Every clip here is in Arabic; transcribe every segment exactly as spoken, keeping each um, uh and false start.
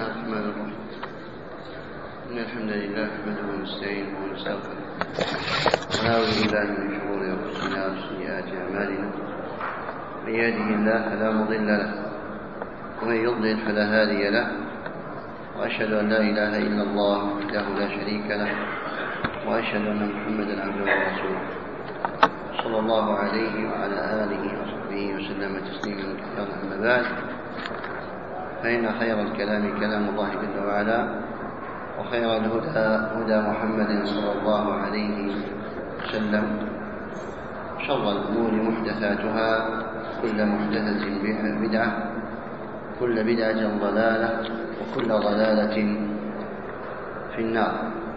الله الرحمن الرحيم. إن الحمد لله نحمده ونستعينه ونستغفره ونعوذ بالله من شرور أنفسنا وسيئات أعمالنا. من يهده الله فلا مضل له ومن يضلل فلا هادي له، وأشهد أن لا إله إلا الله وحده لا شريك له، وأشهد أن محمدا عبده ورسوله صلى الله عليه وعلى آله وصحبه وسلم تسليما كثيرا. أما بعد، فإن خير الكلام كلام الله جل وعلا، وخير الهدى هدى محمد صلى الله عليه وسلم، شر الأمور محدثاتها، كل محدثة بدعة، كل بدعة ضلالة، وكل ضلالة في النار.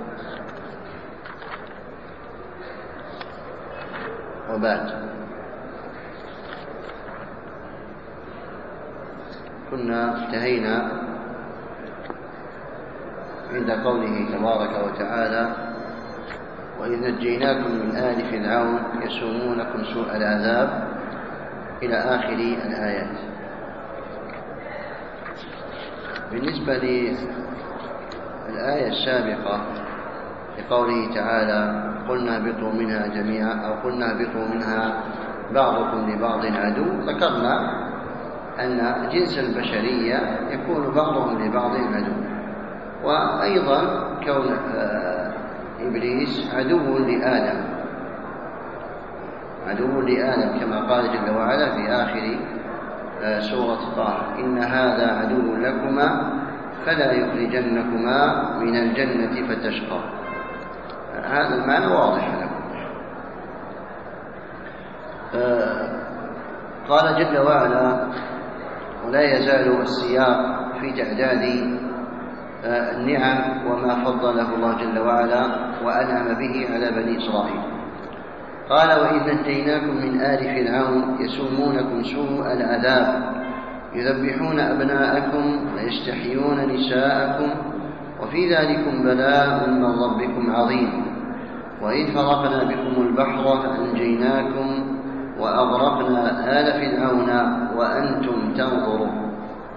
وبعد، كنا انتهينا عند قوله تبارك وتعالى: وإذ نجيناكم من آل فرعون يسومونكم سوء العذاب، إلى آخر الآيات. بالنسبة للآية السابقة في قوله تعالى: قلنا اهبطوا منها جميعا، أو قلنا اهبطوا منها بعضكم لبعض عدو، ذكرنا أن جنس البشرية يكون بعضهم لبعض عدو، وأيضا كون إبليس عدو لآدم عدو لآدم كما قال جل وعلا في آخر سورة طه: إن هذا عدو لكما فلا يخرجنكما من الجنة فتشقى. هذا المعنى واضح لكم. قال جل وعلا: ولا يزال السياق في تعداد النعم وما فضله الله جل وعلا وأنعم به على بني إسرائيل. قال: وإذ نجيناكم من آل فرعون يسومونكم سوء العذاب يذبحون أبناءكم ويستحيون نساءكم وفي ذلكم بلاء من ربكم عظيم. وإذ فرقنا بكم البحر فأنجيناكم وأغرقنا آل فرعون وأنتم تنظرون.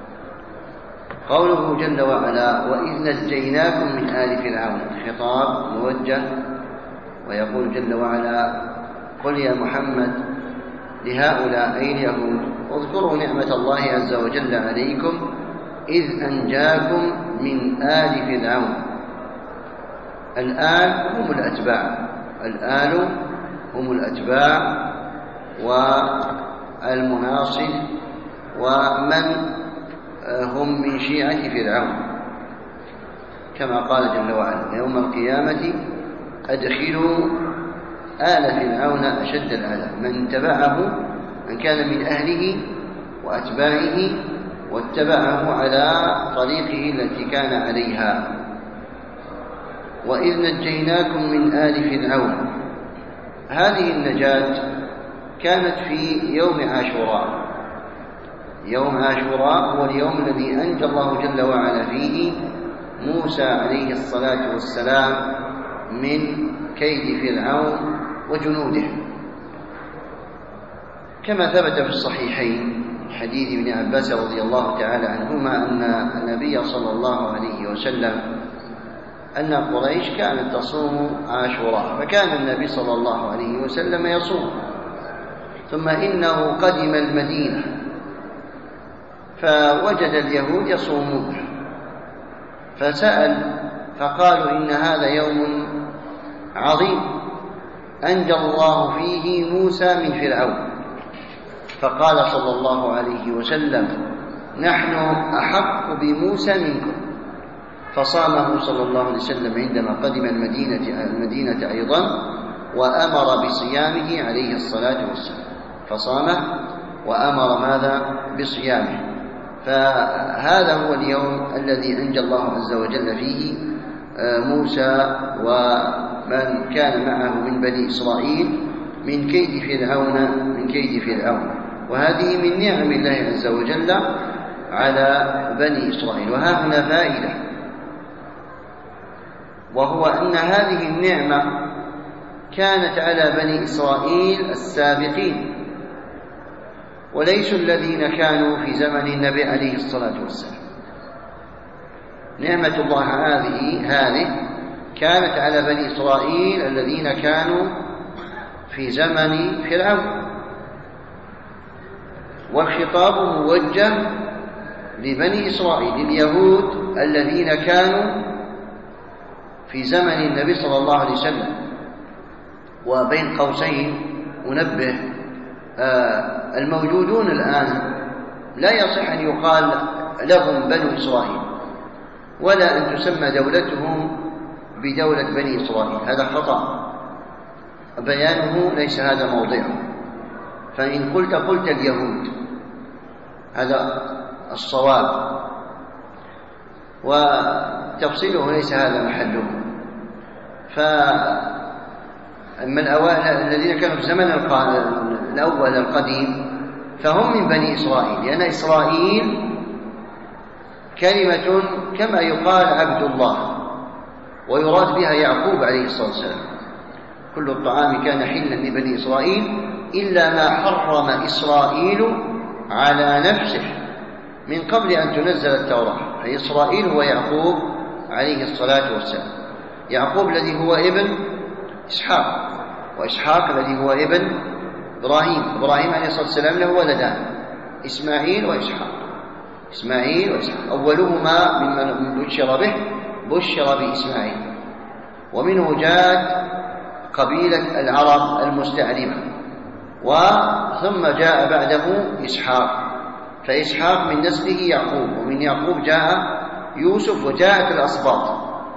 قوله جل وعلا: وإذ نجيناكم من آل فرعون، خطاب موجه، ويقول جل وعلا: قل يا محمد لهؤلاء أي اليهود: اذكروا نعمة الله عز وجل عليكم إذ أنجاكم من آل فرعون. الآل هم الأتباع، الآل هم الأتباع والمناصر ومن هم من شيعة فرعون، كما قال جل وعلا: يوم القيامة أدخلوا آل فرعون أشد العذاب. من تبعه، من كان من أهله وأتباعه واتبعه على طريقه التي كان عليها. وإذ نجيناكم من آل فرعون، هذه النجاة كانت في يوم عاشوراء. يوم عاشوراء هو اليوم الذي أنجى الله جل وعلا فيه موسى عليه الصلاة والسلام من كيد فرعون وجنوده، كما ثبت في الصحيحين حديث ابن عباس رضي الله تعالى عنهما أن النبي صلى الله عليه وسلم أن قريش كانت تصوم عاشوراء، فكان النبي صلى الله عليه وسلم يصوم، ثم إنه قدم المدينة فوجد اليهود يصومون، فسأل فقالوا: إن هذا يوم عظيم أنجى الله فيه موسى من فرعون. فقال صلى الله عليه وسلم: نحن أحق بموسى منكم. فصامه صلى الله عليه وسلم عندما قدم المدينة, المدينة أيضا، وأمر بصيامه عليه الصلاة والسلام، فصامه وأمر ماذا؟ بصيامه. فهذا هو اليوم الذي أنجى الله عز وجل فيه موسى ومن كان معه من بني إسرائيل من كيد فرعون من كيد فرعون وهذه من نعم الله عز وجل على بني إسرائيل. وها هنا فائدة، وهو أن هذه النعمة كانت على بني إسرائيل السابقين، وليسوا الذين كانوا في زمن النبي عليه الصلاة والسلام. نعمة الله هذه هذه كانت على بني إسرائيل الذين كانوا في زمن فرعون، والخطاب موجه لبني إسرائيل، اليهود الذين كانوا في زمن النبي صلى الله عليه وسلم. وبين قوسين أنبه آه الموجودون الآن لا يصح أن يقال لهم بنو إسرائيل، ولا أن تسمى دولتهم بدولة بني إسرائيل، هذا خطأ، بيانه ليس هذا موضعه. فإن قلت قلت اليهود هذا الصواب، وتفصيله ليس هذا محله. فأما الأوائل الذين كانوا في الزمن الأول القديم فهم من بني إسرائيل، لأن إسرائيل كلمة كما يقال عبد الله، ويراد بها يعقوب عليه الصلاة والسلام. كل الطعام كان حلا لبني إسرائيل إلا ما حرم إسرائيل على نفسه من قبل أن تنزل التوراة. فإسرائيل هو يعقوب عليه الصلاة والسلام، يعقوب الذي هو ابن إسحاق، وإسحاق الذي هو ابن إبراهيم. إبراهيم عليه الصلاة والسلام له ولدان، إسماعيل وإسحاق. إسماعيل وإسحاق أولهما ممن بشر به بشر بإسماعيل، ومنه جاءت قبيلة العرب المستعربة، وثم جاء بعده إسحاق، فإسحاق من نسله يعقوب، ومن يعقوب جاء يوسف، وجاءت الأسباط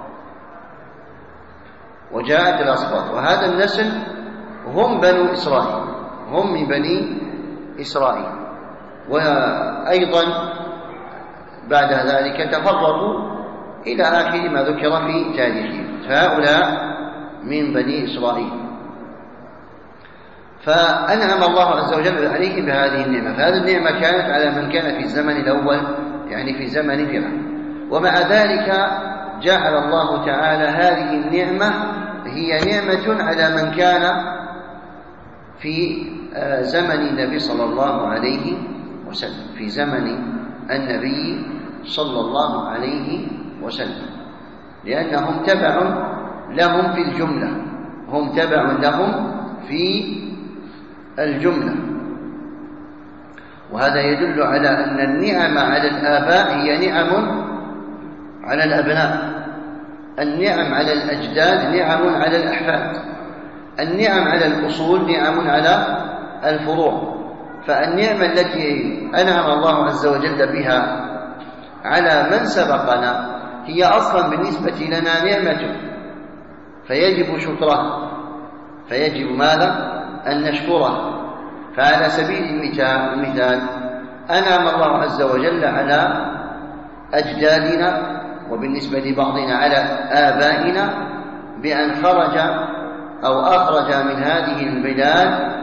وجاءت الأسباط وهذا النسل هم بنو إسرائيل، هم من بني إسرائيل. وأيضا بعد ذلك تفرقوا إلى آخر ما ذكر في تاريخهم، فهؤلاء من بني إسرائيل. فأنعم الله عز وجل عليهم بهذه النعمة، فهذه النعمة كانت على من كان في الزمن الأول، يعني في زمن فرعون. ومع ذلك جعل الله تعالى هذه النعمة هي نعمة على من كان في زمن النبي صلى الله عليه وسلم، في زمن النبي صلى الله عليه وسلم، لأنهم تبع لهم في الجملة، هم تبع لهم في الجملة. وهذا يدل على أن النعم على الآباء هي نعم على الأبناء، النعم على الأجداد نعم على الأحفاد، النعم على الأصول نعم على الفروع. فالنعمة التي أنعم الله عز وجل بها على من سبقنا هي أصلا بالنسبة لنا نعمة، فيجب شكرها، فيجب ماذا؟ أن نشكره. فعلى سبيل المثال أنعم الله عز وجل على أجدادنا، وبالنسبة لبعضنا على آبائنا، بأن خرج أو أخرج من هذه البلاد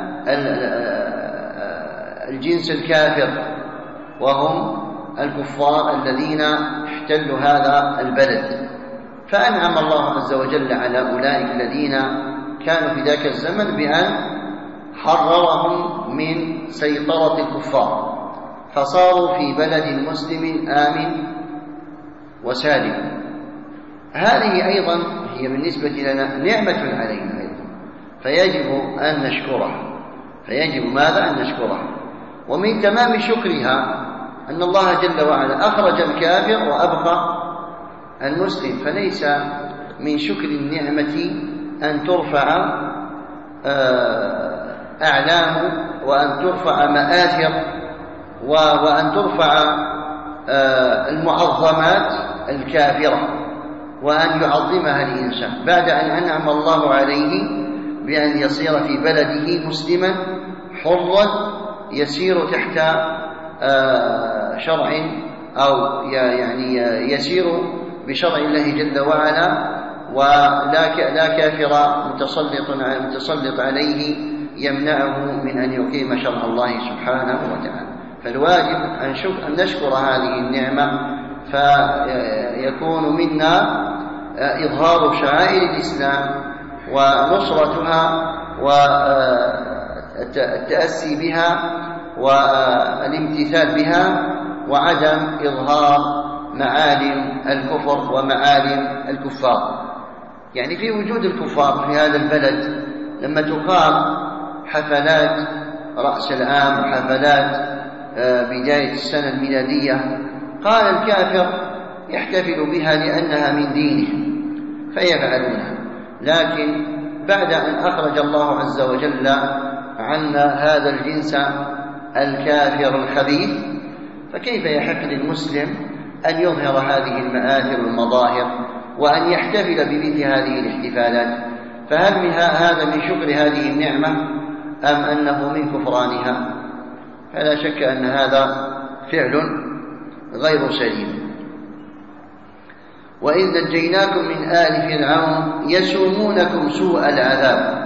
الجنس الكافر، وهم الكفار الذين احتلوا هذا البلد. فأنعم الله عز وجل على أولئك الذين كانوا في ذاك الزمن بأن حررهم من سيطرة الكفار، فصاروا في بلد مسلم آمن وسالم. هذه أيضا هي بالنسبة لنا نعمة علينا أيضا، فيجب أن نشكرها، فيجب ماذا؟ أن نشكرها. ومن تمام شكرها أن الله جل وعلا أخرج الكافر وأبقى المسلم، فليس من شكر النعمة أن ترفع أعلام، وأن ترفع مآثر، وأن ترفع المعظمات الكافرة، وأن يعظمها الإنسان بعد أن أنعم الله عليه بأن يصير في بلده مسلما حرا يسير تحت شرع، أو يعني يسير بشرع الله جل وعلا، ولا كافر متسلط متسلط عليه يمنعه من أن يقيم شرع الله سبحانه وتعالى. فالواجب أن نشكر هذه النعمة، فيكون منا إظهار شعائر الإسلام ونصرتها والتأسي بها والامتثال بها، وعدم إظهار معالم الكفر ومعالم الكفار. يعني في وجود الكفار في هذا البلد لما تقام حفلات رأس العام وحفلات بداية السنة الميلادية، قال الكافر يحتفل بها لأنها من دينه فيفعلونها، لكن بعد أن أخرج الله عز وجل عنا هذا الجنس الكافر الخبيث، فكيف يحق للمسلم أن يظهر هذه المآثر والمظاهر وأن يحتفل بمثل هذه الاحتفالات؟ فهل من هذا من شكر هذه النعمة أم أنه من كفرانها؟ فلا شك أن هذا فعل غير سليم. وإذ نجيناكم من آل فرعون يسومونكم سوء العذاب،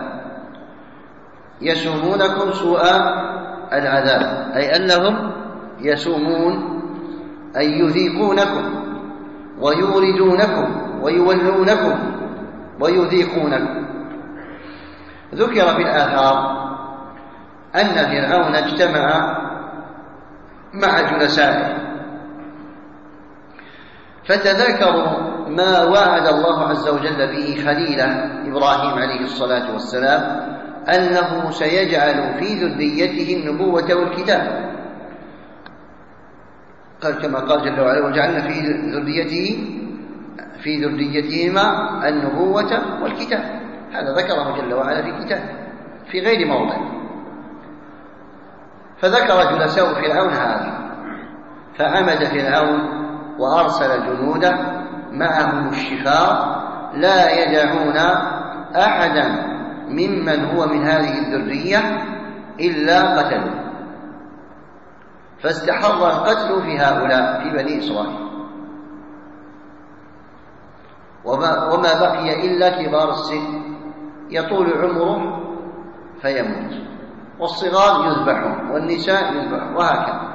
يسومونكم سوء العذاب أي أنهم يسومون أي يذيقونكم ويوردونكم ويولونكم ويذيقونكم. ذكر في الآثار أن فرعون اجتمع مع جلسائه فتذكروا ما وعد الله عز وجل به خليله إبراهيم عليه الصلاة والسلام أنه سيجعل في ذريته النبوة والكتاب. قال كما قال جل وعلا وجعلنا في ذريته في ذريتهما النبوة والكتاب، هذا ذكره جل وعلا في كتابه في غير موضع. فذكر جلساء فرعون هذا، فعمد فرعون وأرسل جنوده معهم الشفار لا يدعون أحدا ممن هو من هذه الذرية إلا قتلوه، فاستحر القتل في هؤلاء في بني إسرائيل، وما, وما بقي إلا كبار السن يطول عمره فيموت، والصغار يذبحون والنساء يذبحون وهكذا.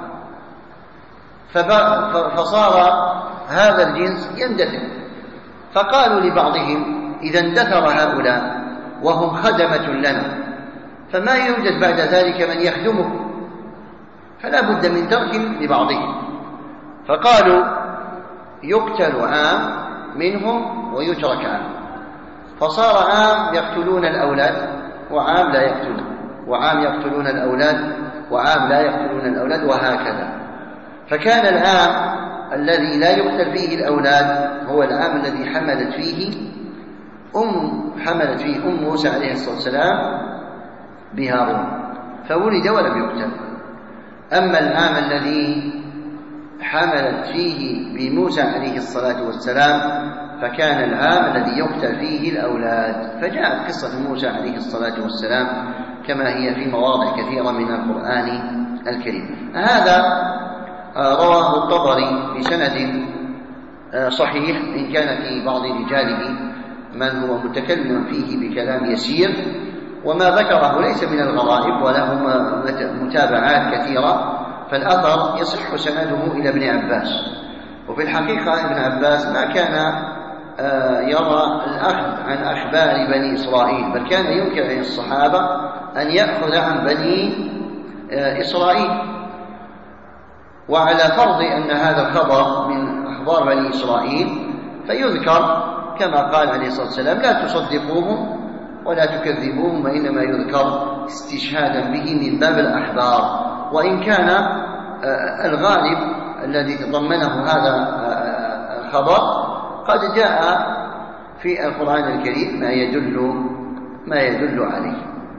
فصار هذا الجنس يندثر، فقالوا لبعضهم إذا اندثر هؤلاء وهم خدمة لنا فما يوجد بعد ذلك من يخدمه، فلا بد من ترك لبعضهم. فقالوا يقتل عام منهم ويترك عام، فصار عام يقتلون الأولاد وعام لا يقتلون، وعام يقتلون الأولاد وعام لا يقتلون الأولاد وهكذا. فكان العام الذي لا يقتل فيه الأولاد هو العام الذي حملت فيه أم حملت فيه أم موسى عليه الصلاة والسلام بهارون فولد ولم يقتل. أما العام الذي حملت فيه بموسى عليه الصلاة والسلام فكان العام الذي يقتل فيه الأولاد. فجاءت قصة موسى عليه الصلاة والسلام كما هي في مواضع كثيرة من القرآن الكريم. هذا رواه الطبري بسند صحيح، إن كان في بعض رجاله من هو متكلم فيه بكلام يسير، وما ذكره ليس من الغرائب وله متابعات كثيرة، فالأثر يصح سنده إلى ابن عباس. وفي الحقيقة ابن عباس ما كان يرى الأخذ عن أخبار بني إسرائيل، بل كان ينكر على الصحابة أن يأخذ عن بني إسرائيل، وعلى فرض أن هذا الخبر من أخبار بني إسرائيل فيذكر كما قال عليه الصلاة والسلام لا تصدقوهم ولا تكذبوهم، وإنما يذكر استشهادا به من باب الأحبار. وإن كان الغالب الذي تضمنه هذا الخبر قد جاء في القرآن الكريم ما يدل ما يدل عليه.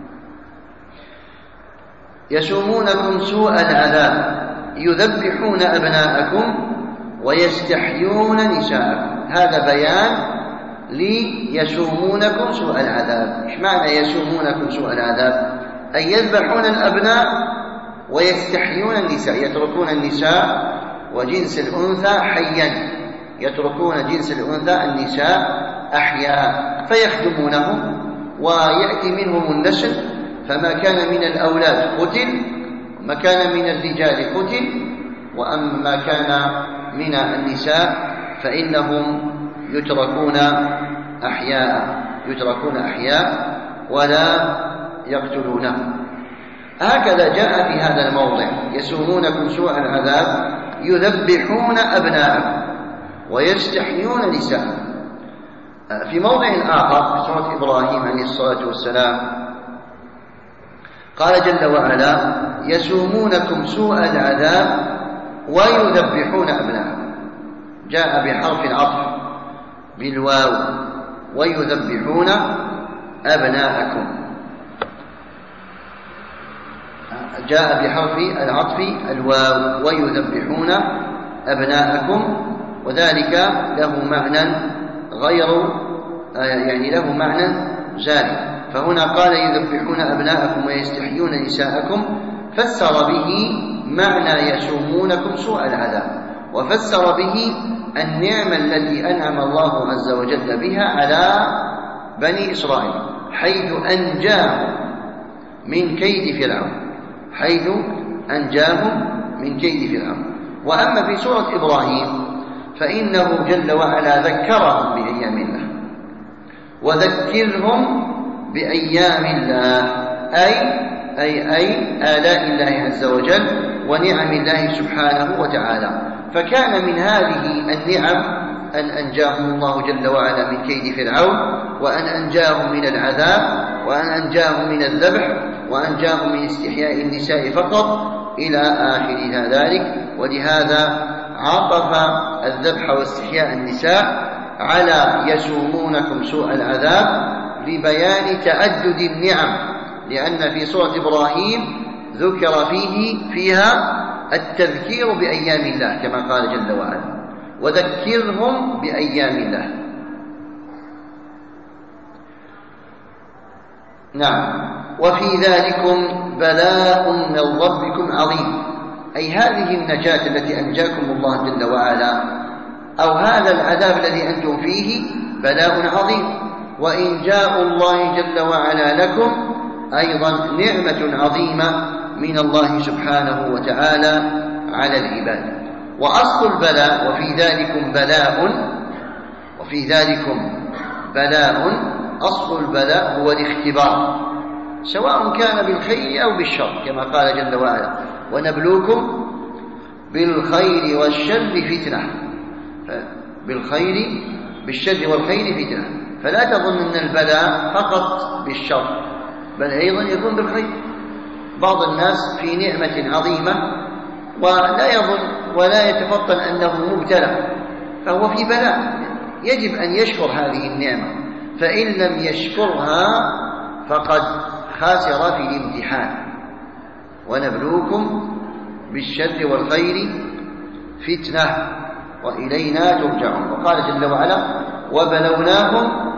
يسومونكم سوء العذاب يذبحون أبناءكم ويستحيون نساءكم. هذا بيان ليسومونكم سوء العذاب. إيش معنى يسومونكم سوء العذاب؟ أي يذبحون الأبناء ويستحيون النساء، يتركون النساء وجنس الأنثى حيا، يتركون جنس الأنثى النساء أحياء فيخدمونهم ويأتي منهم النسل، فما كان من الأولاد قتل وما كان من الرجال قتل، وأما كان من النساء فإنهم يتركون أحياء يتركون أحياء ولا يقتلونهم. هكذا جاء في هذا الموضع يسومونكم سوء العذاب يذبحون أبناءكم. ويستحيون نساءهم. في موضع آخر في سورة إبراهيم عليه الصلاة والسلام قال جل وعلا: يسومونكم سوء العذاب ويذبحون أبناءكم. جاء بحرف العطف بالواو: ويذبحون أبناءكم. جاء بحرف العطف الواو: ويذبحون أبناءكم، وذلك له معنى غير يعني له معنى زائد. فهنا قال: يذبحون أبناءكم ويستحيون نساءكم، فسر به معنى يسومونكم سوء العذاب، وفسر به النعمة التي أنعم الله عز وجل بها على بني إسرائيل، حيث أنجاهم من كيد فرعون حيث أنجاهم من كيد فرعون. وأما في سورة إبراهيم فإنه جل وعلا ذكرهم بأيام الله، وذكرهم بأيام الله أي أي أي آلاء الله عز وجل ونعم الله سبحانه وتعالى. فكان من هذه النعم أن أنجاهم الله جل وعلا من كيد فرعون، وأن أنجاهم من العذاب، وأن أنجاهم من الذبح، وأنجاهم من استحياء النساء فقط إلى آخر ذلك. ولهذا عطف الذبح واستحياء النساء على يسومونكم سوء العذاب لبيان تعدد النعم، لأن في سورة إبراهيم ذكر فيه فيها التذكير بأيام الله كما قال جل وعلا: وذكرهم بأيام الله. نعم. وفي ذلكم بلاء من ربكم عظيم، أي هذه النجاة التي أنجاكم الله جل وعلا، أو هذا العذاب الذي أنتم فيه بلاء عظيم، وإنجاء الله جل وعلا لكم أيضا نعمة عظيمة من الله سبحانه وتعالى على العباد. وأصل البلاء وفي ذلكم بلاء وفي ذلكم بلاء أصل البلاء هو الاختبار، سواء كان بالخير أو بالشر، كما قال جل وعلا: ونبلوكم بالخير والشر فتنة. بالخير بالشر والخير فتنة، فلا تظن أن البلاء فقط بالشر، بل أيضا يكون بالخير. بعض الناس في نعمة عظيمة ولا يظن ولا يتفطن أنه مبتلى، فهو في بلاء، يجب أن يشكر هذه النعمة، فإن لم يشكرها فقد خاسر في الامتحان. ونبلوكم بالشر والخير فتنة وإلينا ترجعون. وقال جل وعلا: وبلوناهم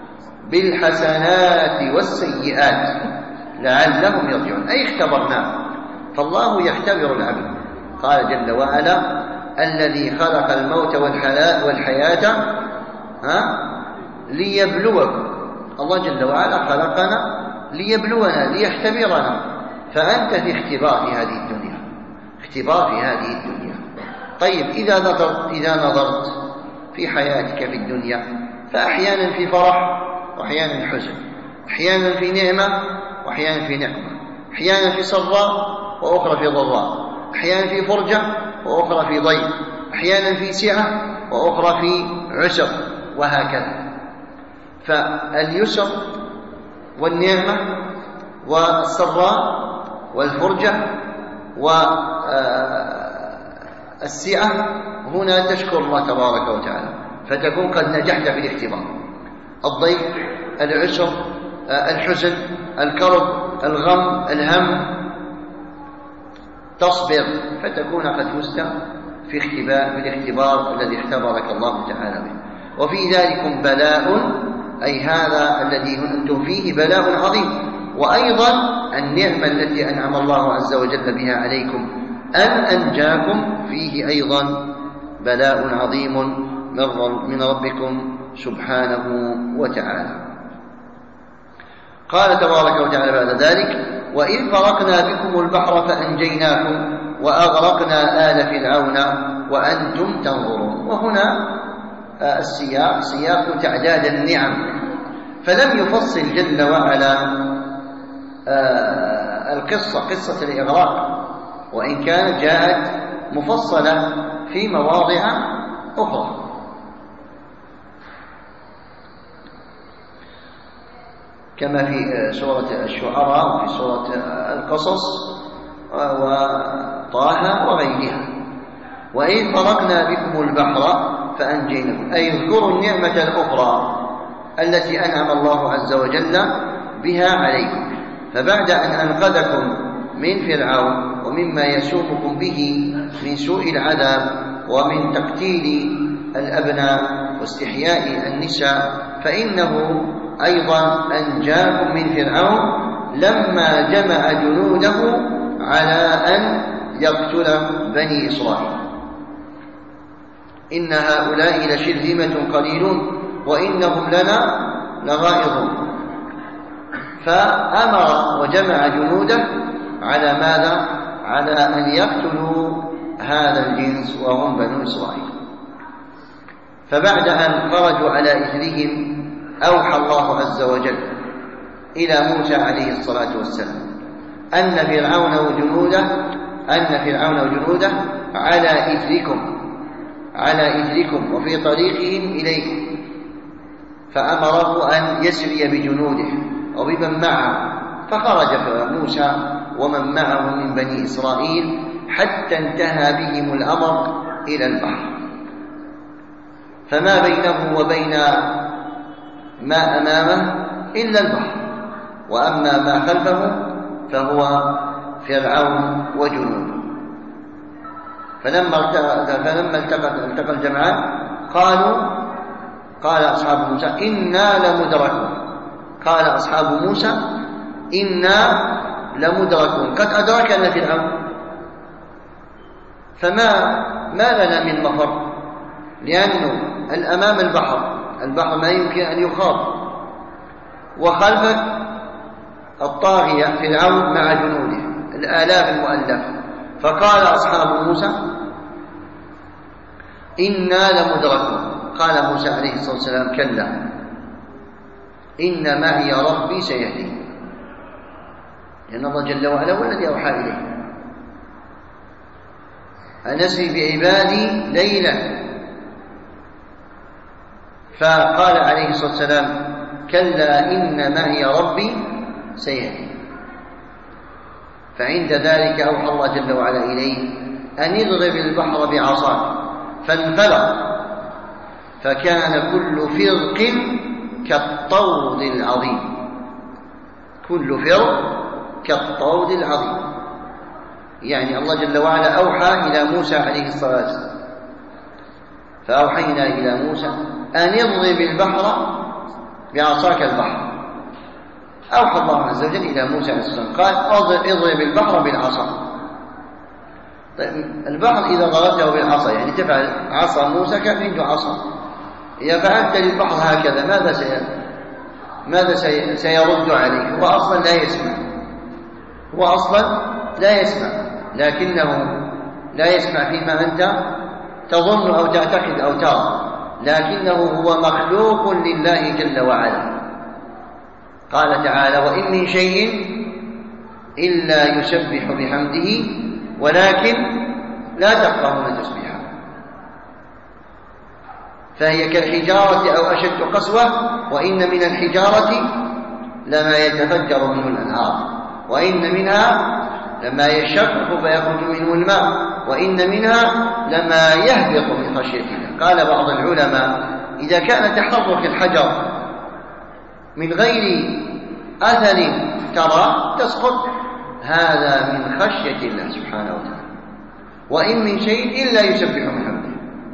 بالحسنات والسيئات لعلهم يرجعون، أي اختبرناهم. فالله يختبر العبد. قال جل وعلا: الذي خلق الموت والحياة ها ليبلوكم. الله جل وعلا خلقنا ليبلونا ليختبرنا، فأنت في اختبار في هذه الدنيا، اختبار في هذه الدنيا. طيب، إذا نظرت إذا نظرت في حياتك في الدنيا، فأحيانا في فرح وأحيانا في حزن، أحيانا في نعمة وأحيانا في نقمة، أحيانا في سراء وأخرى في ضراء، أحيانا في فرجة وأخرى في ضيق، أحيانا في سعة وأخرى في عسر، وهكذا. فاليسر والنعمة والسراء والفرجة والسعة هنا تشكر الله تبارك وتعالى، فتكون قد نجحت في الاختبار. الضيق، العسر، الحزن، الكرب، الغم، الهم، تصبر فتكون قد فزت في اختبار في الاختبار الذي اختبرك الله تعالى به. وفي ذلكم بلاء، أي هذا الذي أنتم فيه بلاء عظيم. وأيضا النعمة التي أنعم الله عز وجل بها عليكم أن أنجاكم فيه أيضا بلاء عظيم من ربكم سبحانه وتعالى. قال تبارك وتعالى بعد ذلك: وإذ فرقنا بكم البحر فأنجيناكم وأغرقنا آل فرعون وأنتم تنظرون. وهنا السياق سياق تعداد النعم، فلم يفصل جل وعلا القصة قصة الإغراق، وإن كانت جاءت مفصلة في مواضع أخرى. كما في سورة الشعراء وفي سورة القصص وطه وغيرها. وإذ فرقنا بكم البحر فأنجيناكم، أي اذكروا النعمة الأخرى التي أنعم الله عز وجل بها عليكم. فبعد أن أنقذكم من فرعون ومما يسومكم به من سوء العذاب ومن تقتيل الأبناء واستحياء النساء، فإنه أيضا أنجاكم من فرعون لما جمع جنوده على أن يقتل بني إسرائيل. إن هؤلاء لشرذمة قليلون وإنهم لنا لغائظون. فأمر وجمع جنوده على ماذا؟ على أن يقتلوا هذا الجنس وهم بنو إسرائيل. فبعد أن خرجوا على إثرهم أوحى الله عز وجل إلى موسى عليه الصلاة والسلام أن فرعون وجنوده أن فرعون وجنوده على إثركم على إثركم وفي طريقهم إليكم، فأمره أن يسري بجنوده وبمن معه. فخرج موسى ومن معه من بني إسرائيل حتى انتهى بهم الأمر إلى البحر، فما بينه وبين ما أمامه إلا البحر، وأما ما خلفه فهو فرعون وجنوده. فلما فلما التقى التقى الجمعان قالوا قال أصحاب موسى إنا لمدركون قال أصحاب موسى إنا لمدركون قد أدركنا فرعون، فما ما لنا من مفر، لأنه الأمام البحر البحر ما يمكن أن يخاض، وخلفك الطاغية فرعون مع جنوده الآلاف المؤلفة. فقال أصحاب موسى إنا لمدركون. قال موسى عليه الصلاة والسلام كلا إن معي ربي سيهدين، لأن الله جل وعلا هو الذي أوحى إليه أن أسري بعبادي ليلا. فقال عليه الصلاة والسلام كلا إن معي ربي سيهدين. فعند ذلك أوحى الله جل وعلا إليه أن يضرب البحر بعصاه فانفلق، فكان كل فرق كالطود العظيم كل فرق كالطود العظيم يعني الله جل وعلا أوحى إلى موسى عليه الصلاة والسلام، فأوحينا إلى موسى أن يضرب البحر بعصاك البحر. أوحى الله عز وجل إلى موسى عليه الصلاة والسلام قال اضرب البحر بالعصا. طيب البحر إذا ضربته بالعصا يعني تفعل عصا موسى كان عنده عصا، إذا فعلت للبحر هكذا ماذا سي... ماذا سي... سيرد عليه؟ هو أصلا لا يسمع هو أصلا لا يسمع لكنه لا يسمع فيما أنت تظن أو تعتقد أو ترى، لكنه هو مخلوق لله جل وعلا. قال تعالى وإن من شيء إلا يسبح بحمده ولكن لا تفقهون تسبيحه. فهي كالحجارة أو أشد قسوة، وإن من الحجارة لما يتفجر منه الأنهار، وإن منها لما يشقق فيخرج منه الماء، وإن منها لما يهبط من خشية الله. قال بعض العلماء إذا كان تحرك الحجر من غير أثر ترى تسقط، هذا من خشية الله سبحانه وتعالى. وإن من شيء إلا يسبح بحمده.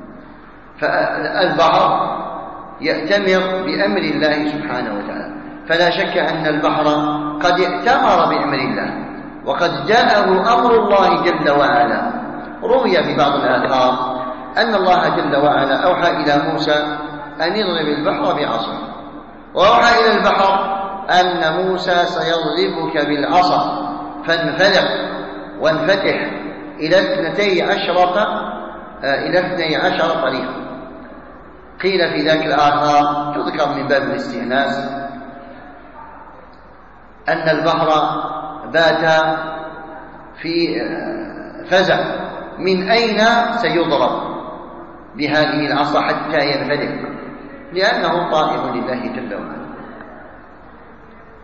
فالبحر يأتمر بأمر الله سبحانه وتعالى، فلا شك أن البحر قد ائتمر بأمر الله وقد جاءه أمر الله جل وعلا. روي في بعض الآثار أن الله جل وعلا أوحى إلى موسى أن يضرب البحر بعصا، وأوحى إلى البحر أن موسى سيضربك بالعصا فانفلق وانفتح إلى اثنتي عشرة إلى اثني عشر طريقا. قيل في ذاك الآثار تذكر من باب الاستئناس أن البحر بات في فزع من أين سيضرب بهذه العصا حتى ينفلق، لأنه طائر لله جل وعلا.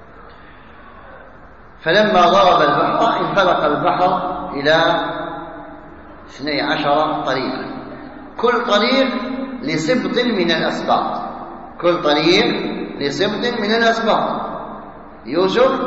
فلما ضرب البحر انفلق البحر إلى اثني عشر طريقا، كل طريق لسبط من الأسباط، كل طريق لسبط من الأسباط، يوسف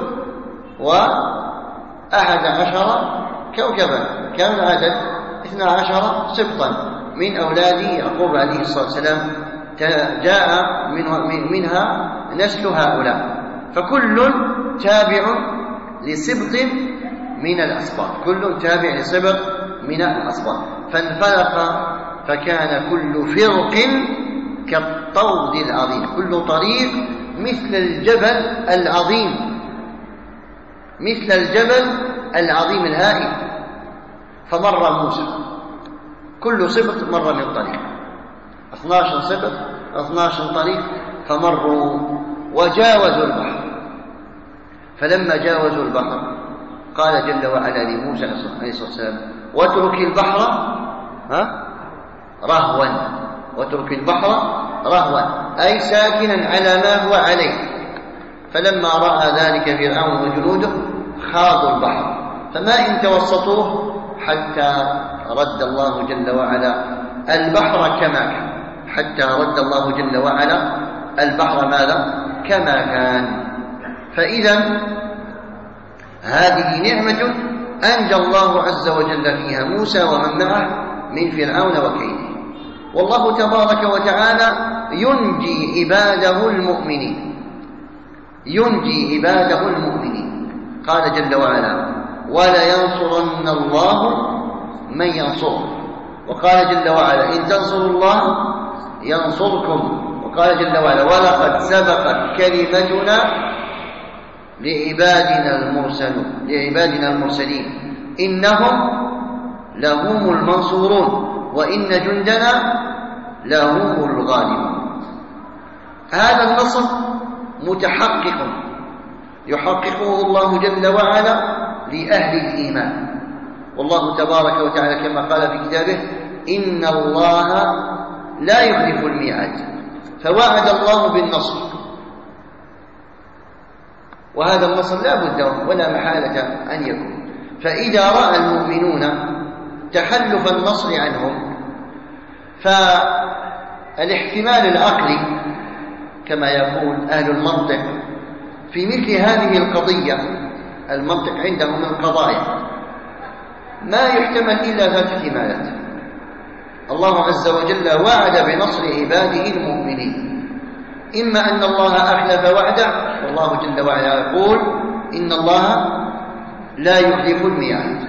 وأحد عشر كوكبا، كم العدد؟ اثنا عشر سبطا من أولاد يعقوب عليه الصلاة والسلام، جاء منها نسل هؤلاء، فكل تابع لسبط من الأسباط، كل تابع لسبط من الأسباط، فانفلق فكان كل فرق كالطود العظيم، كل طريق مثل الجبل العظيم، مثل الجبل العظيم الهائل. فمر موسى كل سبط مر من طريق، اثنا عشر سبط اثنا عشر طريق، فمروا وجاوزوا البحر. فلما جاوزوا البحر قال جل وعلا لموسى عليه الصلاة والسلام: واترك البحر ها رهوا، واترك البحر رهوا، أي ساكنا على ما هو عليه. فلما رأى ذلك فرعون وجنوده خاضوا البحر فما إن توسطوه حتى رد الله جل وعلا البحر كما كان، حتى رد الله جل وعلا البحر ماذا؟ كما كان. فإذا هذه نعمة أنجى الله عز وجل فيها موسى ومن معه من فرعون وكيده. والله تبارك وتعالى ينجي عباده المؤمنين، ينجي عباده المؤمنين. قال جل وعلا: ولينصرن الله من ينصره. وقال جل وعلا: إن تنصروا الله ينصركم. وقال جل وعلا: ولقد سبقت كلمتنا لعبادنا المرسلين لعبادنا المرسلين إنهم لهم المنصورون وإن جندنا لهم الغالبون. هذا النصر متحقق يحققه الله جل وعلا لأهل الإيمان. والله تبارك وتعالى كما قال في كتابه: إن الله لا يخلف الميعاد. فوعد الله بالنصر، وهذا النصر لا بد ولا محالة أن يكون. فإذا رأى المؤمنون تحلف النصر عنهم، فالاحتمال العقلي كما يقول أهل المنطق في مثل هذه القضية، المنطق عندهم من القضايا ما يحتمل إلا ذات احتمالات. الله عز وجل وعد بنصر عباده المؤمنين، إما أن الله أخلف وعده، والله جل وعلا يقول: إن الله لا يخلف الميعاد،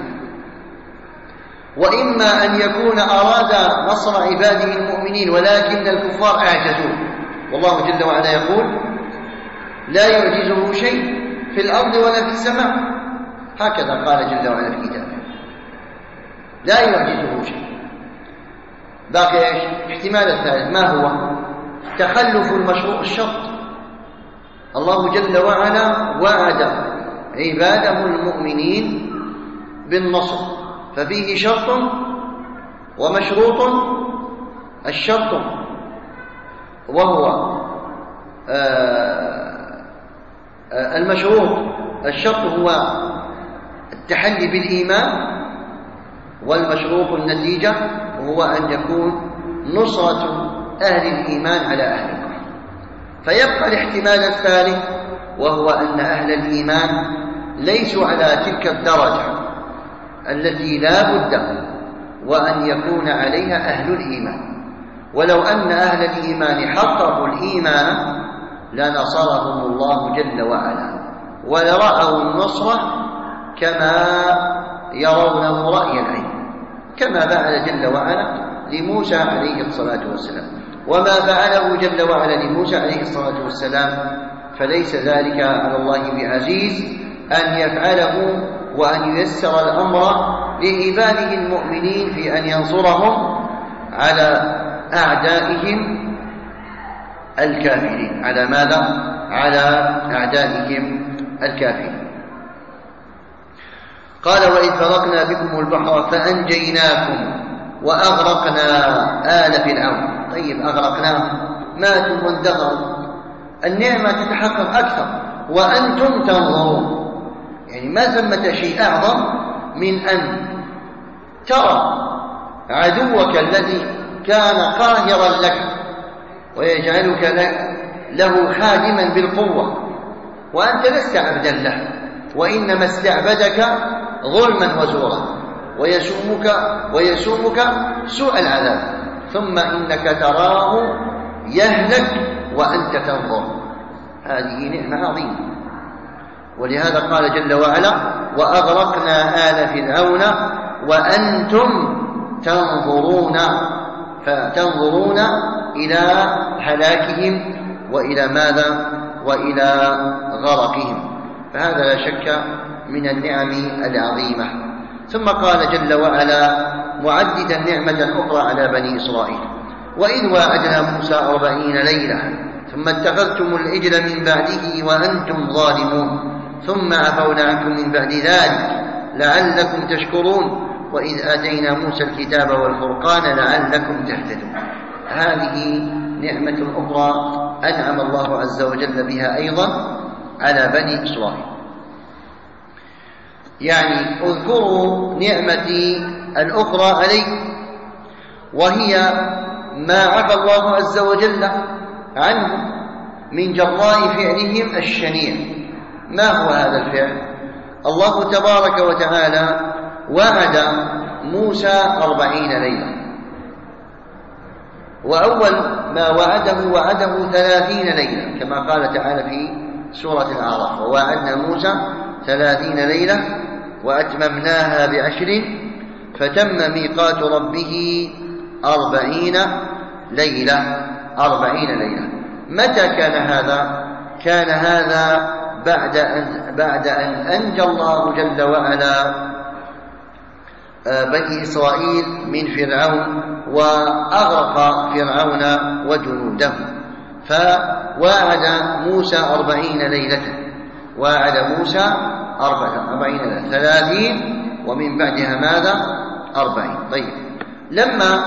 وإما أن يكون أراد نصر عباده المؤمنين ولكن الكفار أعجزوه، والله جل وعلا يقول: لا يعجزه شيء في الأرض ولا في السماء. هكذا قال جل وعلا في كتابه: لا يعجزه شيء. باقي ايش؟ احتمال الثالث، ما هو؟ تخلف المشروع الشرط. الله جل وعلا وعد عباده المؤمنين بالنصر، ففيه شرط ومشروط. الشرط وهو المشروط، الشرط هو التحلي بالإيمان، والمشروط النتيجة وهو أن يكون نصرة أهل الإيمان على أهل الكفر. فيبقى الاحتمال الثالث، وهو أن أهل الإيمان ليسوا على تلك الدرجة التي لا بد وأن يكون عليها أهل الإيمان. ولو أن أهل الإيمان حققوا الإيمان لنصرهم الله جل وعلا ولرأوا النصر كما يرونه رأي العين، كما فعل جل وعلا لموسى عليه الصلاة والسلام. وما فعله جل وعلا لموسى عليه الصلاة والسلام فليس ذلك على الله بعزيز أن يفعله وأن ييسر الأمر لعباده المؤمنين في أن ينصرهم على أعدائهم الكافرين. على ماذا؟ على أعدائهم الكافرين. قال: وإذ فرقنا بكم البحر فأنجيناكم وأغرقنا آل فرعون. طيب، أغرقناهم، ماتوا واندثروا، النعمة تتحقق أكثر وأنتم تنظرون. يعني ما ثمة شيء أعظم من أن ترى عدوك الذي كان قاهرا لك ويجعلك له خادما بالقوة وأنت لست عبدا له، وإنما استعبدك ظلما وزورا ويسومك ويسومك سوء العذاب، ثم إنك تراه يهلك وأنت تنظر. هذه نعمة عظيمة. ولهذا قال جل وعلا: وأغرقنا آل فرعون وأنتم تنظرون، فتنظرون إلى هلاكهم وإلى ماذا؟ وإلى غرقهم. فهذا لا شك من النعم العظيمة. ثم قال جل وعلا معددا نعمة أخرى على بني إسرائيل: وإذ واعدنا موسى أربعين ليلة ثم اتخذتم العجل من بعده وأنتم ظالمون ثم عفونا عنكم من بعد ذلك لعلكم تشكرون وإذ آتينا موسى الكتاب والفرقان لعلكم تهتدون. هذه نعمة أخرى أنعم الله عز وجل بها أيضا على بني إسرائيل. يعني اذكروا نعمتي الأخرى عليكم، وهي ما عفى الله عز وجل عنهم من جراء فعلهم الشنيع. ما هو هذا الفعل؟ الله تبارك وتعالى وعد موسى أربعين ليلة، وأول ما وعده وعده ثلاثين ليلة كما قال تعالى في سورة الأعراف: ووعدنا موسى ثلاثين ليلة وأتممناها بعشر فتم ميقات ربه أربعين ليلة. أربعين ليلة. متى كان هذا؟ كان هذا بعد أن, بعد أن أنجى الله جل وعلا بني إسرائيل من فرعون وأغرق فرعون وجنوده. فواعد موسى أربعين ليلة، واعد موسى أربعين ليلة، ثلاثين ومن بعدها ماذا؟ أربعين. طيب، لما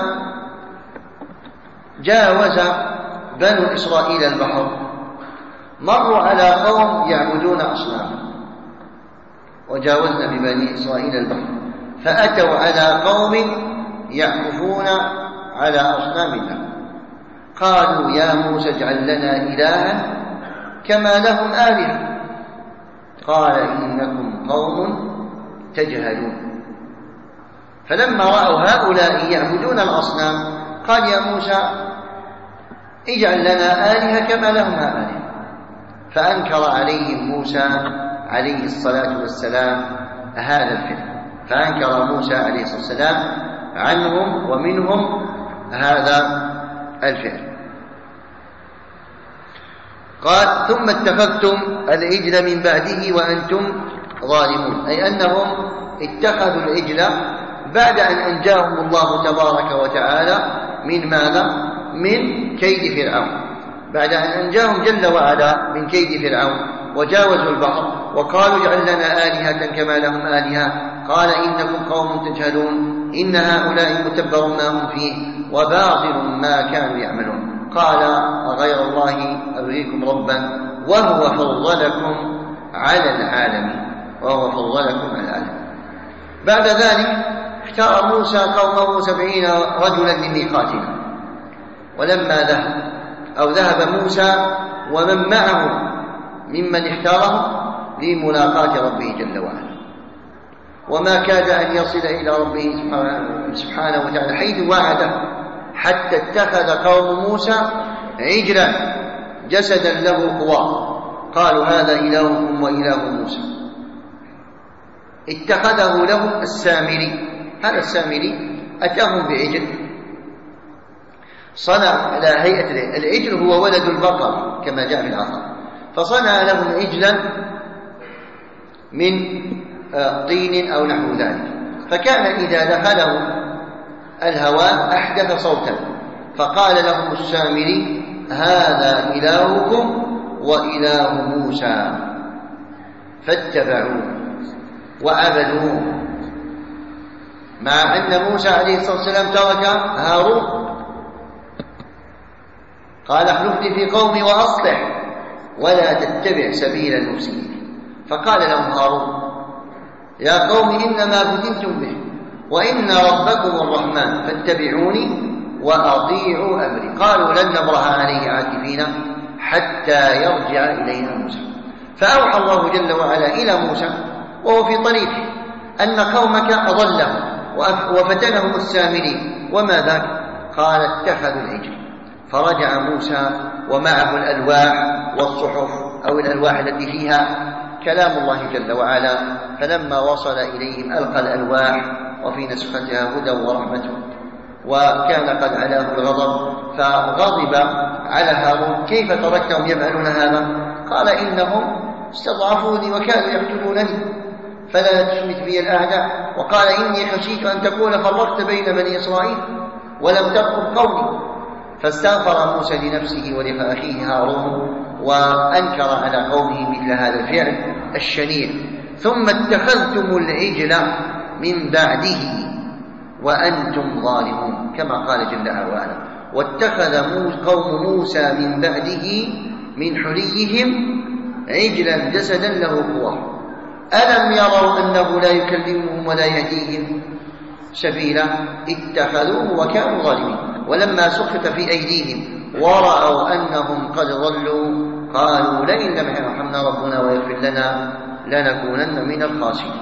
جاوز بنو إسرائيل البحر مروا على قوم يعبدون أصناما، وجاوزنا ببني إسرائيل البحر فأتوا على قوم يعكفون على أصنام الله. قالوا: يا موسى اجعل لنا إلها كما لهم آلهة. قال: إنكم قوم تجهلون. فلما رأوا هؤلاء يعبدون الأصنام قال: يا موسى اجعل لنا آلهة كما لهم آلهة. فأنكر عليهم موسى عليه الصلاة والسلام هذا الفعل، فأنكر موسى عليه الصلاة والسلام عنهم ومنهم هذا الفعل. قال: ثم اتخذتم العجل من بعده وأنتم ظالمون، أي أنهم اتخذوا العجل بعد أن أنجاهم الله تبارك وتعالى من ماذا؟ من كيد فرعون. بعد أن أنجاهم جل وعلا من كيد فرعون وجاوزوا البحر وقالوا: اجعل لنا آلهة كما لهم آلهة. قال: إنكم قوم تجهلون، إن هؤلاء متبر ما هم فيه وباطل ما كانوا يعملون. قال: غير الله أبغيكم ربا وهو فضلكم على العالمين، وهو فضلكم على العالمين. بعد ذلك اختار موسى قومه سبعين رجلا لميقاتنا، ولما ذهب أو ذهب موسى ومن معه ممن اختاره لملاقاة ربه جل وعلا، وما كاد أن يصل إلى ربه سبحانه وتعالى حيث وعده، حتى اتخذ قوم موسى عجلا جسدا له خوار، قالوا: هذا إلهكم وإله موسى. اتخذه له السامري. هذا السامري أتاهم بعجل صنع على هيئة العجل، هو ولد البقر كما جاء في الآخر، فصنع لهم عجلا من طين أو نحو ذلك، فكان إذا دخله الهواء أحدث صوتا، فقال لهم السامري: هذا إلهكم وإله موسى، فاتبعوه وعبدوه، مع أن موسى عليه الصلاة والسلام ترك هارون. قال: اخلفني في قومي وأصلح ولا تتبع سبيل المفسدين. فقال لهم هارون: يا قوم إنما فتنتم به وإن ربكم الرحمن فاتبعوني وأطيعوا أمري. قالوا لن نبرح عليه عاكفين حتى يرجع إلينا موسى. فأوحى الله جل وعلا إلى موسى وهو في طريقه أن قومك أضلهم وفتنهم السامرين. وما ذاك؟ قال اتخذوا العجل. فرجع موسى ومعه الألواح والصحف أو الألواح التي فيها كلام الله جل وعلا، فلما وصل إليهم ألقى الألواح وفي نسختها هدى ورحمة، وكان قد علاه الغضب فغضب على هارون: كيف تركتهم يفعلون هذا؟ قال: إنهم استضعفوني وكانوا يقتلونني فلا تشمت بي الأعداء. وقال: إني خشيت أن تكون فرقت بين بني إسرائيل ولم ترقب قولي. فاستغفر موسى لنفسه ولأخيه هارون وأنكر على قومه مثل هذا الفعل الشنيع. ثم اتخذتم العجل من بعده وأنتم ظالمون، كما قال جل وعلا: واتخذ قوم موسى من بعده من حليهم عجلا جسدا له خوار ألم يروا أنه لا يكلمهم ولا يهديهم سبيلا اتخذوه وكانوا ظالمين. ولما سقط في أيديهم ورأوا أنهم قد ضلوا قالوا: لئن لم يرحمنا ربنا ويغفر لنا لنكونن من الخاسرين.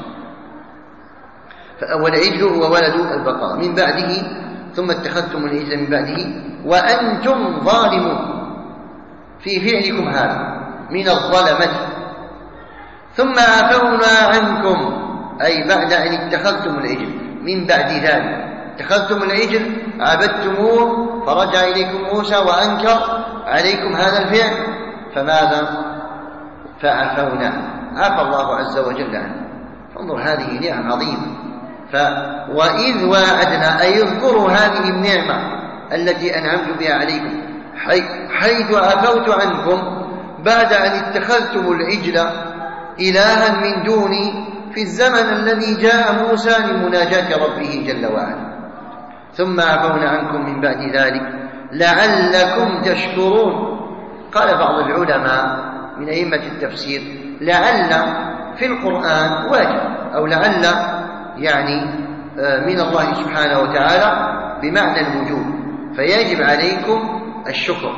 والعجل هو ولد البقرة من بعده. ثم اتخذتم العجل من بعده وأنتم ظالمون في فعلكم هذا من الظلمة. ثم عفونا عنكم، أي بعد أن اتخذتم العجل من بعد ذلك. اتخذتم العجل عبدتموه فرجع إليكم موسى وأنكر عليكم هذا الفعل، فماذا؟ فعفونا، عفى الله عز وجل عنه. فانظر، هذه نعم عظيمة. ف وإذ واعدنا، أي اذكروا هذه النعمة التي أنعمت بها عليكم حيث عفوت عنكم بعد أن اتخذتم العجل إلها من دوني في الزمن الذي جاء موسى لمناجاة ربه جل وعلا. ثم عفونا عنكم من بعد ذلك لعلكم تشكرون. قال بعض العلماء من أئمة التفسير: لعل في القرآن واجب، أو لعل يعني من الله سبحانه وتعالى بمعنى الوجوب، فيجب عليكم الشكر.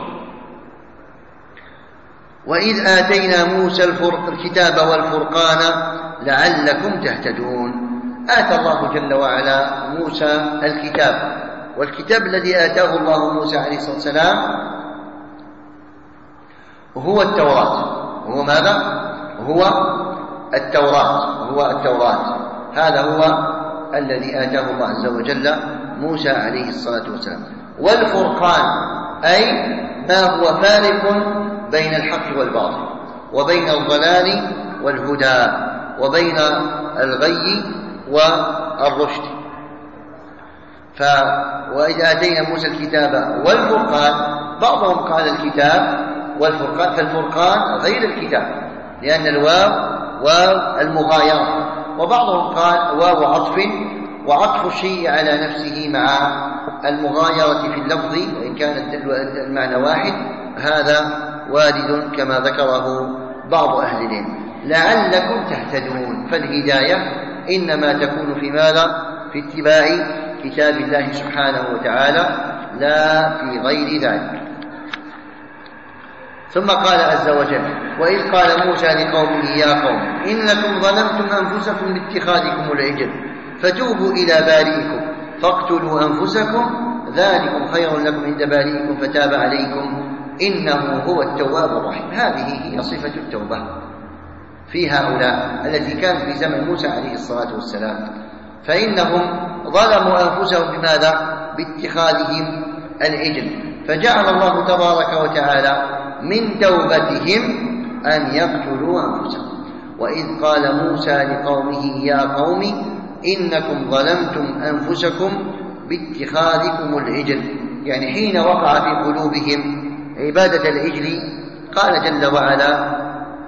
وإذ آتينا موسى الكتاب والفرقان لعلكم تهتدون. آتى الله جل وعلا موسى الكتاب، والكتاب الذي آتاه الله موسى عليه الصلاة والسلام هو التوراة. هو ماذا؟ هو التوراة. هو التوراة. هذا هو الذي آتاه الله عز وجل موسى عليه الصلاة والسلام. والفرقان أي ما هو فارق بين الحق والباطل، وبين الضلال والهدى، وبين الغي والرشد. ف وإذا آتينا موسى الكتاب والفرقان، بعضهم قال الكتاب والفرقان، فالفرقان غير الكتاب لأن الواو واو المغايرة، وبعضهم قال واو عطف، وعطف الشيء على نفسه مع المغايرة في اللفظ وإن كان المعنى واحد، هذا وارد كما ذكره بعض أهل العلم. لعلكم تهتدون، فالهداية إنما تكون في ماذا؟ في اتباع كتاب الله سبحانه وتعالى، لا في غير ذلك. ثم قال عز وجل: وإذ قال موسى لقومه يا قوم إنكم ظلمتم أنفسكم باتخاذكم العجل فتوبوا إلى بارئكم فاقتلوا أنفسكم ذلكم خير لكم عند بارئكم فتاب عليكم إنه هو التواب الرحيم. هذه هي صفة التوبة في هؤلاء التي كانت في زمن موسى عليه الصلاة والسلام، فإنهم ظلموا أنفسهم بماذا؟ باتخاذهم العجل، فجعل الله تبارك وتعالى من توبتهم أن يقتلوا أنفسهم. وإذ قال موسى لقومه يا قوم إنكم ظلمتم أنفسكم باتخاذكم العجل، يعني حين وقع في قلوبهم عبادة العجل قال جل وعلا: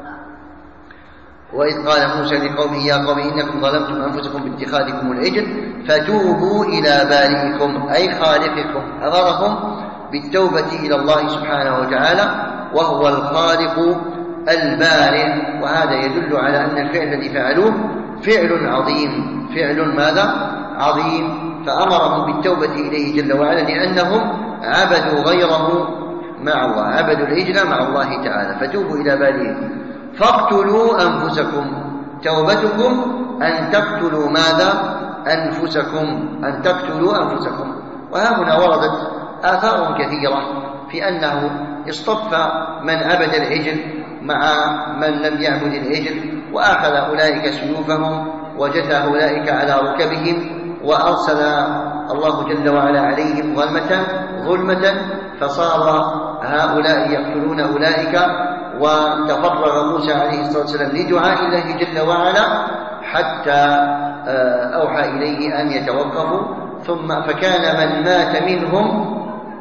وإذ قال موسى لقومه يا قوم إنكم ظلمتم أنفسكم باتخاذكم العجل فتوبوا إلى بارئكم أي خالقكم. أمرهم بالتوبة إلى الله سبحانه وتعالى وهو الخالق البارئ، وهذا يدل على أن الفعل الذي فعلوه فعل عظيم، فعل ماذا؟ عظيم. فأمرهم بالتوبة إليه جل وعلا لأنهم عبدوا غيره مع الله، عبدوا العجل مع الله تعالى. فتوبوا إلى بارئكم فاقتلوا أنفسكم. توبتكم أن تقتلوا ماذا؟ أنفسكم، أن تقتلوا أنفسكم. وهنا وردت آثار كثيرة في أنه اصطفى من عبد العجل مع من لم يعبد العجل، وأخذ أولئك سيوفهم وجثى أولئك على ركبهم، وأرسل الله جل وعلا عليهم ظلمة ظلمة فصار هؤلاء يقتلون أولئك. وتفرغ موسى عليه الصلاة والسلام لدعاء الله جل وعلا حتى أوحى إليه أن يتوقفوا. ثم فكان من مات منهم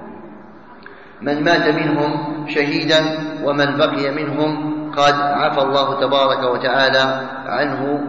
من مات منهم شهيدا، ومن بقي منهم قد عفى الله تبارك وتعالى عنه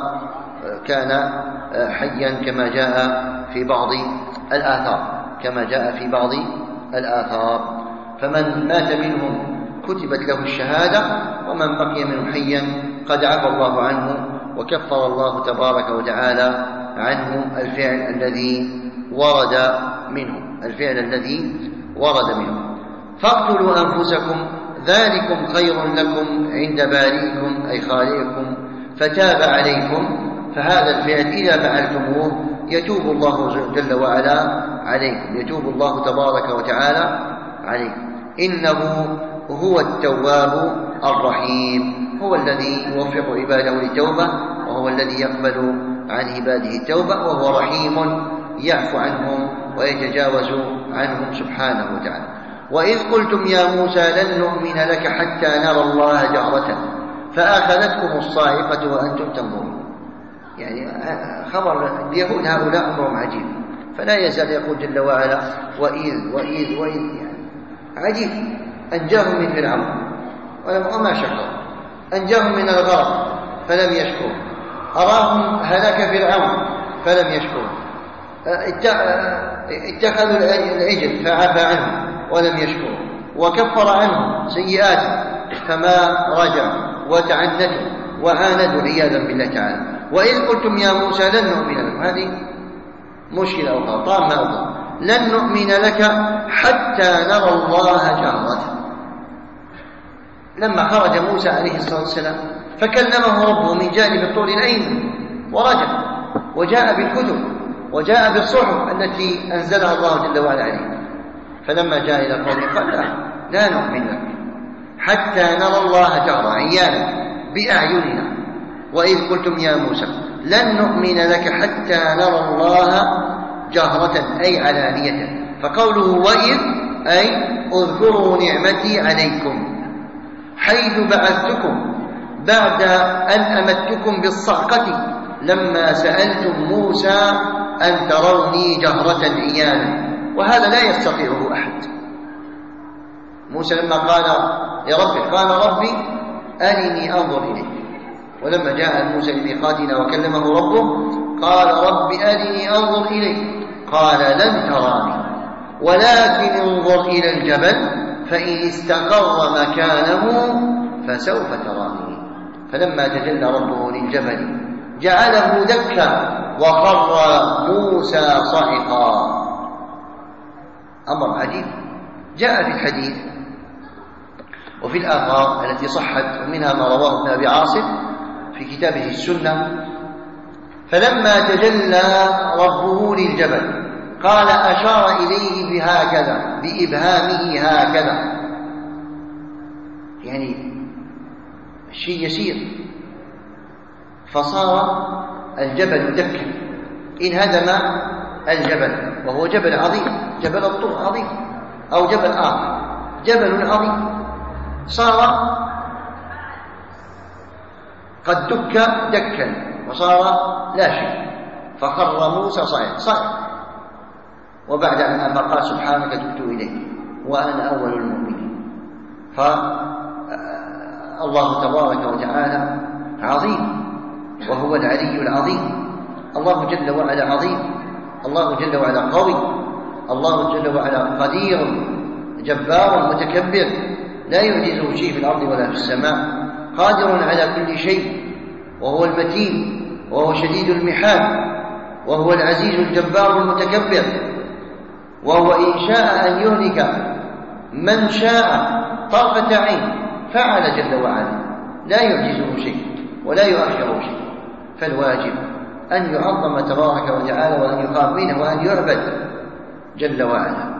وكان حيا كما جاء في بعض الآثار كما جاء في بعض الآثار. فمن مات منهم كتبت له الشهادة، ومن بقي منهم حيا قد عفى الله عنه وكفر الله تبارك وتعالى عنه الفعل الذي ورد منه الفعل الذي ورد منه. فاقتلوا أنفسكم ذلكم خير لكم عند بارئكم أي خالقكم فتاب عليكم. فهذا الفعل إذا فعلتموه يتوب الله جل وعلا عليكم، يتوب الله تبارك وتعالى عليكم. إنه هو التواب الرحيم، هو الذي يوفق عباده للتوبة، وهو الذي يقبل عن عباده التوبة، وهو رحيم يعفو عنهم ويتجاوز عنهم سبحانه وتعالى. وإذ قلتم يا موسى لن نؤمن لك حتى نرى الله جهرة فأخذتكم الصاعقة وأنتم تنظرون. يعني خبر اليهود هؤلاء أمرهم عجيب، فلا يزال يقول جل وعلا وإذ وإذ وإذ، يعني عجيب. أنجاهم من فرعون وما شكروا، أنجاهم من الغرق فلم يشكروا، أراهم هلاك فرعون فلم يشكروا، اتخذوا العجل فعفى عنهم ولم يشكروا، وكفر عنهم سيئات فما رجعوا وتعنتوا وعاندوا عياذا بالله تعالى. وإذ قلتم يا موسى لن نؤمن لك، هذه مشكلة أخرى طامة أخرى، لن نؤمن لك حتى نرى الله جهرة. لما خرج موسى عليه الصلاة والسلام فكلمه ربه من جانب الطور الأيمن ورجع وجاء بالكتب وجاء بالصحف التي أنزلها الله جل وعلا عليه. فلما جاء إلى قومه قال لا, لا نؤمن لك حتى نرى الله جهرة عيانا بأعيننا. وإذ قلتم يا موسى لن نؤمن لك حتى نرى الله جهرة أي علانية. فقوله وإذ أي اذكروا نعمتي عليكم حيث بعثتكم بعد أن أمدتكم بالصعقة لما سألتم موسى أن تروني جهرة عيانا، وهذا لا يستطيعه أحد. موسى لما قال يا ربي قال ربي أرني أنظر إليك، ولما جاء موسى لميقاتنا وكلمه ربه قال ربي أرني أنظر إليك قال لن تراني ولكن انظر إلى الجبل فإن استقر مكانه فسوف تراني. فلما تجلى ربه للجبل جعله دكا وخر موسى صعقا. أمر عجيب جاء في الحديث وفي الآثار التي صحت، ومنها ما رواه ابن أبي عاصم في كتابه السنة. فلما تجلى ربه للجبل قال أشار إليه بهكذا بإبهامه هكذا، يعني شيء يسير، فصار الجبل دكا انهدم الجبل، وهو جبل عظيم، جبل الطور عظيم أو جبل آخر، جبل عظيم صار قد دك دكا وصار لا شيء، فخر موسى صعق صعق. وبعد أن أبقى سبحانك تبت إليك وأنا أول المؤمنين. فالله تبارك وتعالى عظيم، وهو العلي العظيم. الله جل وعلا عظيم، الله جل وعلا قوي، الله جل وعلا قدير جبار متكبر، لا يعجزه شيء في الأرض ولا في السماء، قادر على كل شيء، وهو المتين وهو شديد المحال، وهو العزيز الجبار المتكبر، وهو إن شاء أن يهلك من شاء طرفة عين فعل جل وعلا، لا يعجزه شيء ولا يؤخره شيء. فالواجب أن يعظم تبارك وتعالى وأن يخاف منه وأن يعبد جل وعلا.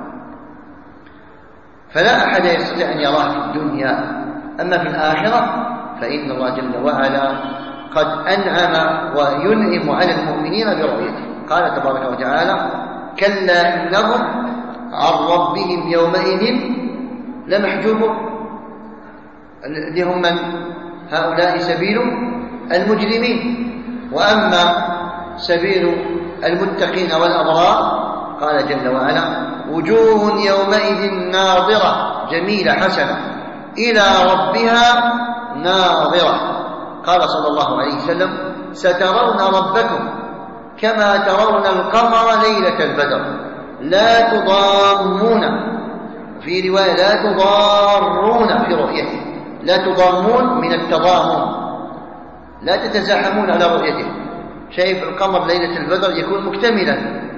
فلا أحد يستطيع أن يراه في الدنيا، أما في الآخرة فإن الله جل وعلا قد أنعم وينعم على المؤمنين برؤيته. قال تبارك وتعالى: كلا إنهم عن ربهم يومئذ لمحجوبون. لهم من هؤلاء سبيل المجرمين، وأما سبيل المتقين والأبرار قال جل وعلا: وجوه يومئذ ناظرة جميلة حسنة إلى ربها ناظرة. قال صلى الله عليه وسلم: سترون ربكم كما ترون القمر ليلة البدر لا تضامون، في رواية لا تضارون في رؤيته، لا تضامون من التضامن، لا تتزاحمون على رؤيته. شايف القمر ليلة البدر يكون مكتملا،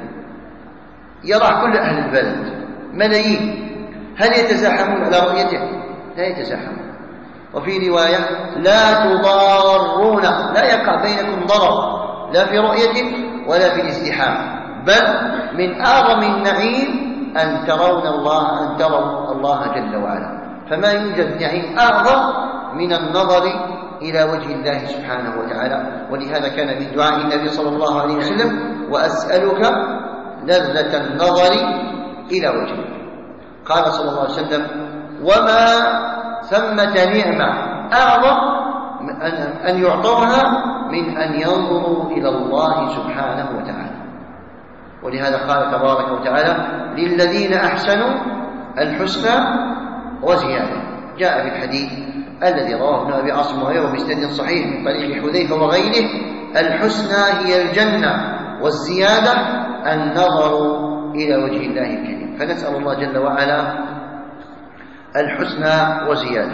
يرى كل أهل البلد ملايين، هل يتزاحمون على رؤيته؟ لا يتزاحمون. وفي رواية: لا تضارون، لا يقع بينكم ضرر لا في رؤيته ولا في الازدحام، بل من أعظم النعيم أن ترون الله، أن تروا الله جل وعلا. فما يوجد نعيم أعظم من النظر إلى وجه الله سبحانه وتعالى. ولهذا كان من دعاء النبي صلى الله عليه وسلم: وأسألك لذة النظر إلى وجهك. قال صلى الله عليه وسلم: وما ثمة نعمة أعظم أن يعطوها من أن ينظروا إلى الله سبحانه وتعالى. ولهذا قال تبارك وتعالى: للذين أحسنوا الحسنى وزيادة. جاء في الحديث الذي رواه ابن أبي عاصم وغيره بإسناد صحيح من طريق حذيفة وغيره: الحسنى هي الجنة، والزيادة النظر إلى وجه الله الكريم. فنسأل الله جل وعلا الحسنى وزيادة.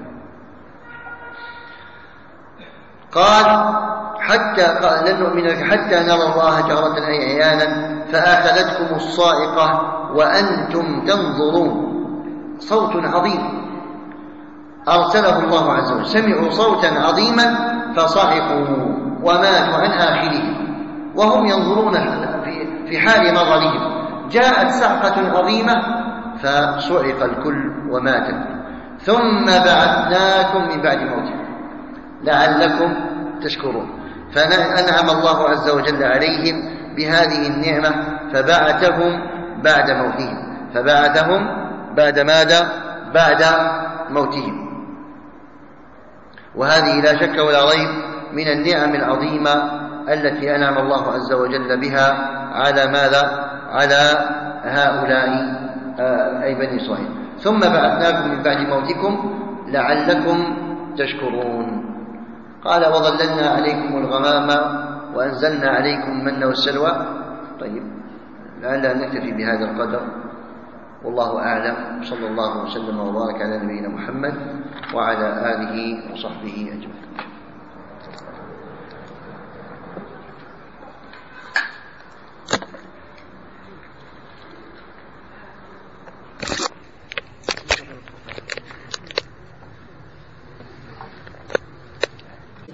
قال: حتى قال لن نؤمن لك حتى نرى الله جهرة أي عيانا فأخذتكم الصاعقة وأنتم تنظرون. صوت عظيم أرسله الله عز وجل، سمعوا صوتا عظيما فصعقوا وماتوا عن آخره وهم ينظرون في حال نظرهم. جاءت صعقة عظيمة فصعق الكل ومات. ثم بعثناكم من بعد موتكم لعلكم تشكرون. فأنعم الله عز وجل عليهم بهذه النعمة فبعثهم بعد موتهم، فبعثهم بعد ماذا؟ بعد موتهم. وهذه لا شك ولا ريب من النعم العظيمة التي أنعم الله عز وجل بها على ماذا؟ على هؤلاء أي بني إسرائيل. ثم بعثناكم من بعد موتكم لعلكم تشكرون. قال: وظللنا عليكم الغمام وأنزلنا عليكم المن والسلوى. طيب، لعلنا نكتفي بهذا القدر، والله أعلم. صلى الله وسلم وبارك على نبينا محمد وعلى آله وصحبه أجمعين.